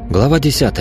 Глава 10.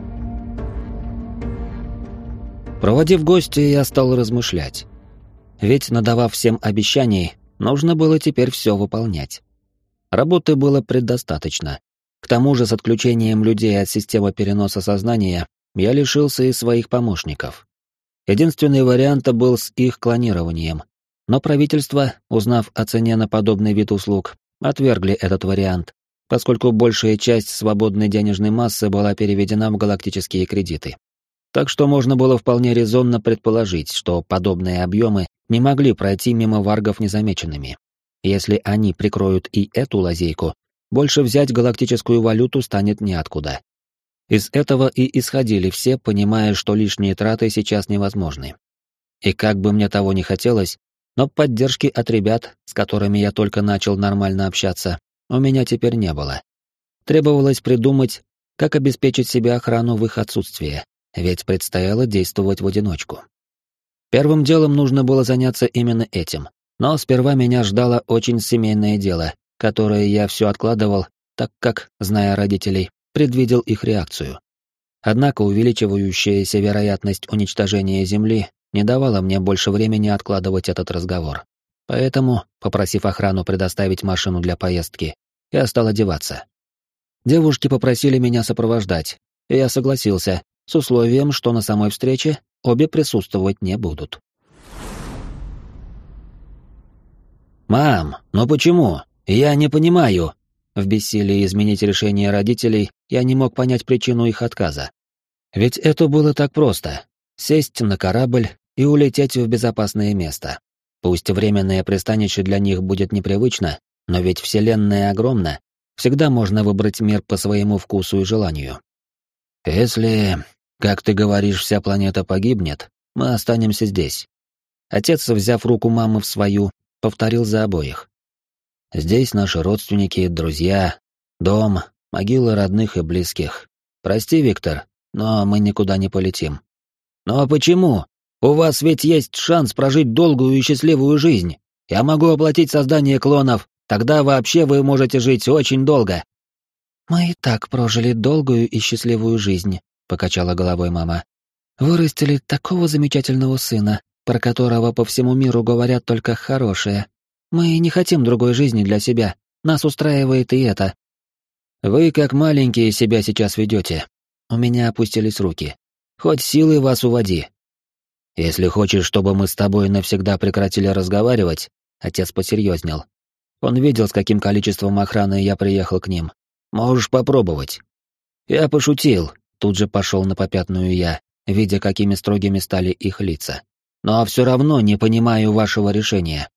Проводив гостя, я стал размышлять. Ведь, надавав всем обещаний, нужно было теперь все выполнять. Работы было предостаточно. К тому же, с отключением людей от системы переноса сознания, я лишился и своих помощников. Единственный вариант был с их клонированием. Но правительство, узнав о цене на подобный вид услуг, отвергли этот вариант, поскольку большая часть свободной денежной массы была переведена в галактические кредиты. Так что можно было вполне резонно предположить, что подобные объемы не могли пройти мимо варгов незамеченными. Если они прикроют и эту лазейку, больше взять галактическую валюту станет неоткуда. Из этого и исходили все, понимая, что лишние траты сейчас невозможны. И как бы мне того не хотелось, но поддержки от ребят, с которыми я только начал нормально общаться, у меня теперь не было. Требовалось придумать, как обеспечить себе охрану в их отсутствие, ведь предстояло действовать в одиночку. Первым делом нужно было заняться именно этим, но сперва меня ждало очень семейное дело, которое я все откладывал, так как, зная родителей, предвидел их реакцию. Однако увеличивающаяся вероятность уничтожения Земли не давала мне больше времени откладывать этот разговор. Поэтому, попросив охрану предоставить машину для поездки, я стал одеваться. Девушки попросили меня сопровождать, и я согласился, с условием, что на самой встрече обе присутствовать не будут. «Мам, ну почему? Я не понимаю!» В бессилии изменить решение родителей я не мог понять причину их отказа. Ведь это было так просто — сесть на корабль и улететь в безопасное место. Пусть временное пристанище для них будет непривычно, но ведь Вселенная огромна, всегда можно выбрать мир по своему вкусу и желанию. Если, как ты говоришь, вся планета погибнет, мы останемся здесь. Отец, взяв руку мамы в свою, повторил за обоих. Здесь наши родственники, друзья, дом, могилы родных и близких. Прости, Виктор, но мы никуда не полетим. Но почему? У вас ведь есть шанс прожить долгую и счастливую жизнь. Я могу оплатить создание клонов, тогда вообще вы можете жить очень долго. Мы и так прожили долгую и счастливую жизнь, покачала головой мама. Вырастили такого замечательного сына, про которого по всему миру говорят только хорошее. Мы не хотим другой жизни для себя, нас устраивает и это. Вы как маленькие себя сейчас ведете. У меня опустились руки. Хоть силой вас уводи. Если хочешь, чтобы мы с тобой навсегда прекратили разговаривать, отец посерьезнел. Он видел, с каким количеством охраны я приехал к ним. Можешь попробовать. Я пошутил, тут же пошел на попятную я, видя, какими строгими стали их лица. Но все равно не понимаю вашего решения.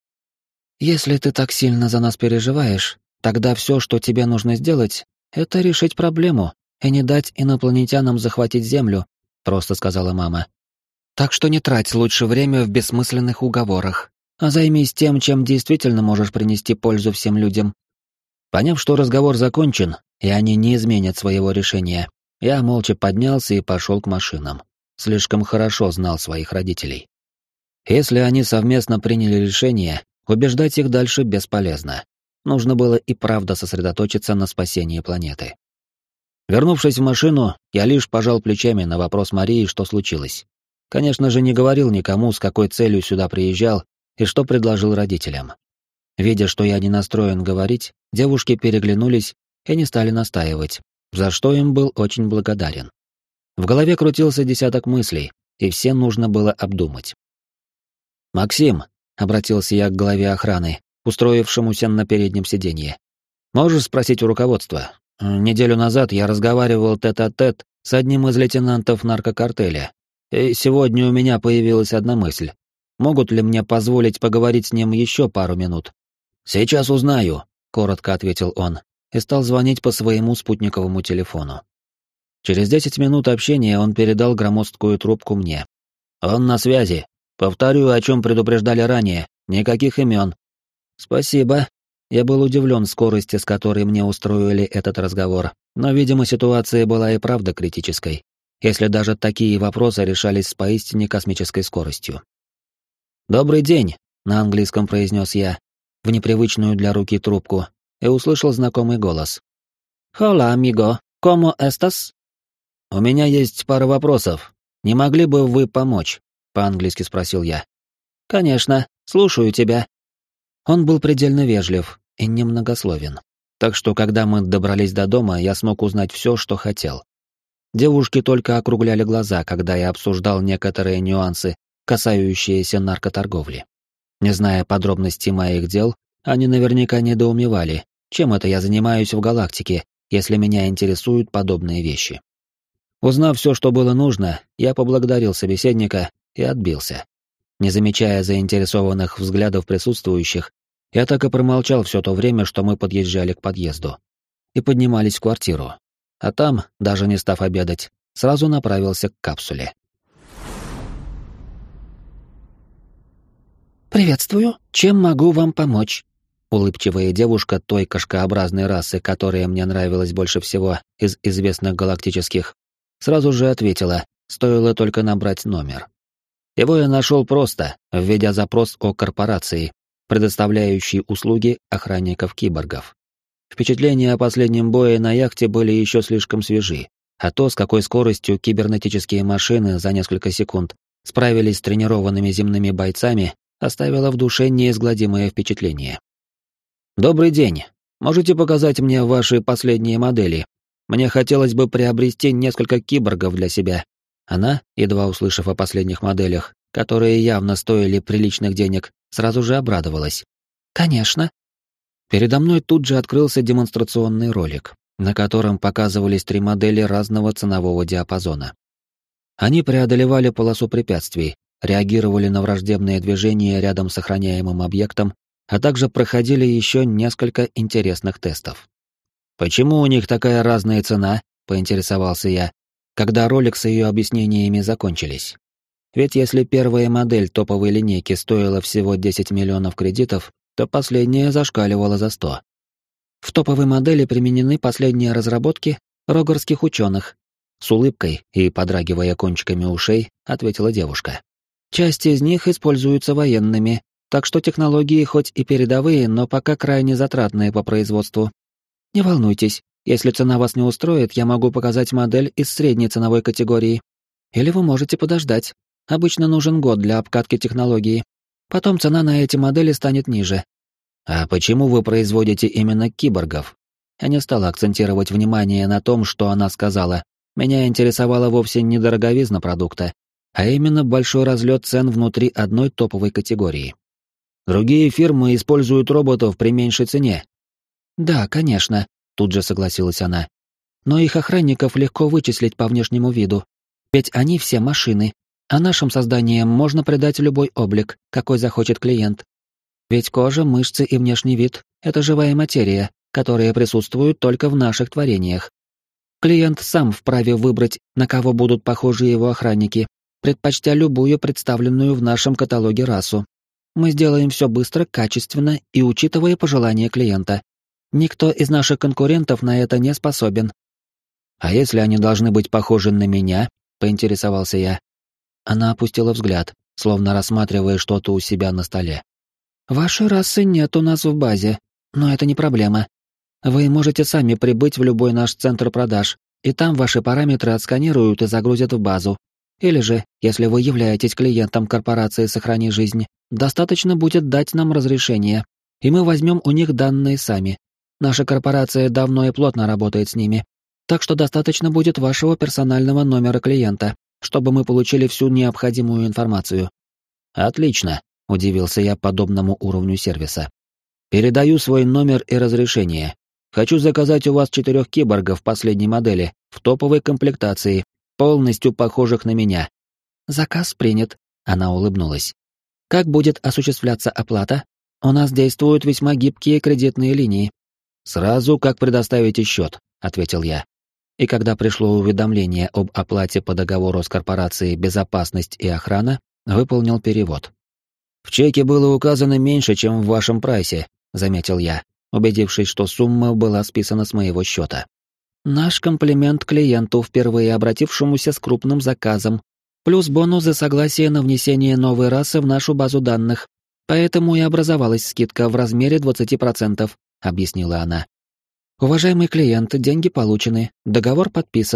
Если ты так сильно за нас переживаешь, тогда все, что тебе нужно сделать, это решить проблему и не дать инопланетянам захватить Землю, просто сказала мама. Так что не трать лучше время в бессмысленных уговорах, а займись тем, чем действительно можешь принести пользу всем людям. Поняв, что разговор закончен, и они не изменят своего решения, я молча поднялся и пошел к машинам. Слишком хорошо знал своих родителей. Если они совместно приняли решение, убеждать их дальше бесполезно. Нужно было и правда сосредоточиться на спасении планеты. Вернувшись в машину, я лишь пожал плечами на вопрос Марии, что случилось. Конечно же, не говорил никому, с какой целью сюда приезжал и что предложил родителям. Видя, что я не настроен говорить, девушки переглянулись и не стали настаивать, за что им был очень благодарен. В голове крутился десяток мыслей, и все нужно было обдумать. «Максим», — обратился я к главе охраны, устроившемуся на переднем сиденье, — «можешь спросить у руководства? Неделю назад я разговаривал тет-а-тет с одним из лейтенантов наркокартеля. И сегодня у меня появилась одна мысль. Могут ли мне позволить поговорить с ним еще пару минут? Сейчас узнаю, коротко ответил он и стал звонить по своему спутниковому телефону. Через 10 минут общения он передал громоздкую трубку мне. Он на связи. Повторю, о чем предупреждали ранее. Никаких имен. Спасибо. Я был удивлен скорости, с которой мне устроили этот разговор, но, видимо, ситуация была и правда критической, если даже такие вопросы решались с поистине космической скоростью. «Добрый день», — на английском произнес я, в непривычную для руки трубку, и услышал знакомый голос. «Hola, amigo, ¿cómo estás?» у меня есть пара вопросов. Не могли бы вы помочь?» — по-английски спросил я. «Конечно, слушаю тебя». Он был предельно вежлив и немногословен. Так что, когда мы добрались до дома, я смог узнать все, что хотел. Девушки только округляли глаза, когда я обсуждал некоторые нюансы, касающиеся наркоторговли. Не зная подробностей моих дел, они наверняка недоумевали, чем это я занимаюсь в галактике, если меня интересуют подобные вещи. Узнав все, что было нужно, я поблагодарил собеседника и отбился. Не замечая заинтересованных взглядов присутствующих, я так и промолчал все то время, что мы подъезжали к подъезду. И поднимались в квартиру. А там, даже не став обедать, сразу направился к капсуле. «Приветствую. Чем могу вам помочь?» Улыбчивая девушка той кошкообразной расы, которая мне нравилась больше всего из известных галактических, сразу же ответила, стоило только набрать номер. Его я нашел просто, введя запрос о корпорации, предоставляющей услуги охранников-киборгов. Впечатления о последнем бое на яхте были еще слишком свежи, а то, с какой скоростью кибернетические машины за несколько секунд справились с тренированными земными бойцами, оставило в душе неизгладимое впечатление. «Добрый день. Можете показать мне ваши последние модели? Мне хотелось бы приобрести несколько киборгов для себя». Она, едва услышав о последних моделях, которые явно стоили приличных денег, сразу же обрадовалась. «Конечно». Передо мной тут же открылся демонстрационный ролик, на котором показывались 3 модели разного ценового диапазона. Они преодолевали полосу препятствий, реагировали на враждебные движения рядом с охраняемым объектом, а также проходили еще несколько интересных тестов. «Почему у них такая разная цена?» — поинтересовался я, когда ролик с ее объяснениями закончились. Ведь если первая модель топовой линейки стоила всего 10 миллионов кредитов, то последняя зашкаливала за 100. В топовой модели применены последние разработки рогорских ученых. С улыбкой и подрагивая кончиками ушей, ответила девушка. Часть из них используются военными, так что технологии хоть и передовые, но пока крайне затратные по производству. Не волнуйтесь, если цена вас не устроит, я могу показать модель из средней ценовой категории. Или вы можете подождать. Обычно нужен год для обкатки технологии. Потом цена на эти модели станет ниже. А почему вы производите именно киборгов? Я не стала акцентировать внимание на том, что она сказала. Меня интересовала вовсе не дороговизна продукта, а именно большой разлет цен внутри одной топовой категории. Другие фирмы используют роботов при меньшей цене. Да, конечно, тут же согласилась она. Но их охранников легко вычислить по внешнему виду. Ведь они все машины, а нашим созданиям можно придать любой облик, какой захочет клиент. Ведь кожа, мышцы и внешний вид — это живая материя, которая присутствует только в наших творениях. Клиент сам вправе выбрать, на кого будут похожи его охранники, предпочтя любую представленную в нашем каталоге расу. Мы сделаем все быстро, качественно и учитывая пожелания клиента. Никто из наших конкурентов на это не способен. А если они должны быть похожи на меня, поинтересовался я. Она опустила взгляд, словно рассматривая что-то у себя на столе. Вашей расы нет у нас в базе, но это не проблема. Вы можете сами прибыть в любой наш центр продаж, и там ваши параметры отсканируют и загрузят в базу. Или же, если вы являетесь клиентом корпорации «Сохрани жизнь», достаточно будет дать нам разрешение, и мы возьмем у них данные сами. Наша корпорация давно и плотно работает с ними, так что достаточно будет вашего персонального номера клиента, чтобы мы получили всю необходимую информацию. Отлично, удивился я подобному уровню сервиса. Передаю свой номер и разрешение. Хочу заказать у вас 4 киборгов последней модели, в топовой комплектации, полностью похожих на меня. Заказ принят, она улыбнулась. Как будет осуществляться оплата? У нас действуют весьма гибкие кредитные линии. Сразу как предоставите счет, ответил я. И когда пришло уведомление об оплате по договору с корпорацией «Безопасность и охрана», выполнил перевод. «В чеке было указано меньше, чем в вашем прайсе», — заметил я, убедившись, что сумма была списана с моего счета. «Наш комплимент клиенту, впервые обратившемуся с крупным заказом, плюс бонус за согласие на внесение новой расы в нашу базу данных, поэтому и образовалась скидка в размере 20%, — объяснила она. «Уважаемый клиент, деньги получены, договор подписан.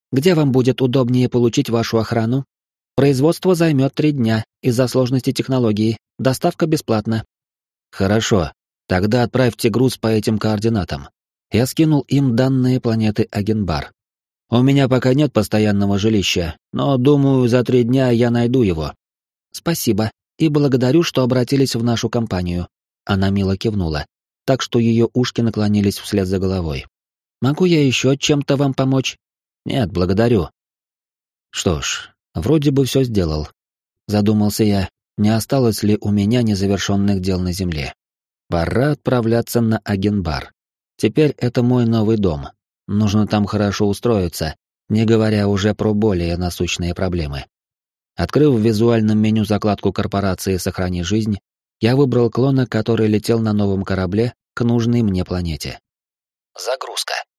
Где вам будет удобнее получить вашу охрану? Производство займет 3 дня из-за сложности технологии. Доставка бесплатна. Хорошо. Тогда отправьте груз по этим координатам. Я скинул им данные планеты Агенбар. У меня пока нет постоянного жилища, но, думаю, за 3 дня я найду его. Спасибо. И благодарю, что обратились в нашу компанию. Она мило кивнула, так что ее ушки наклонились вслед за головой. Могу я еще чем-то вам помочь? Нет, благодарю. Что ж, вроде бы все сделал. Задумался я, не осталось ли у меня незавершенных дел на Земле. Пора отправляться на Агенбар. Теперь это мой новый дом. Нужно там хорошо устроиться, не говоря уже про более насущные проблемы. Открыв в визуальном меню закладку корпорации «Сохрани жизнь», я выбрал клона, который летел на новом корабле к нужной мне планете. Загрузка.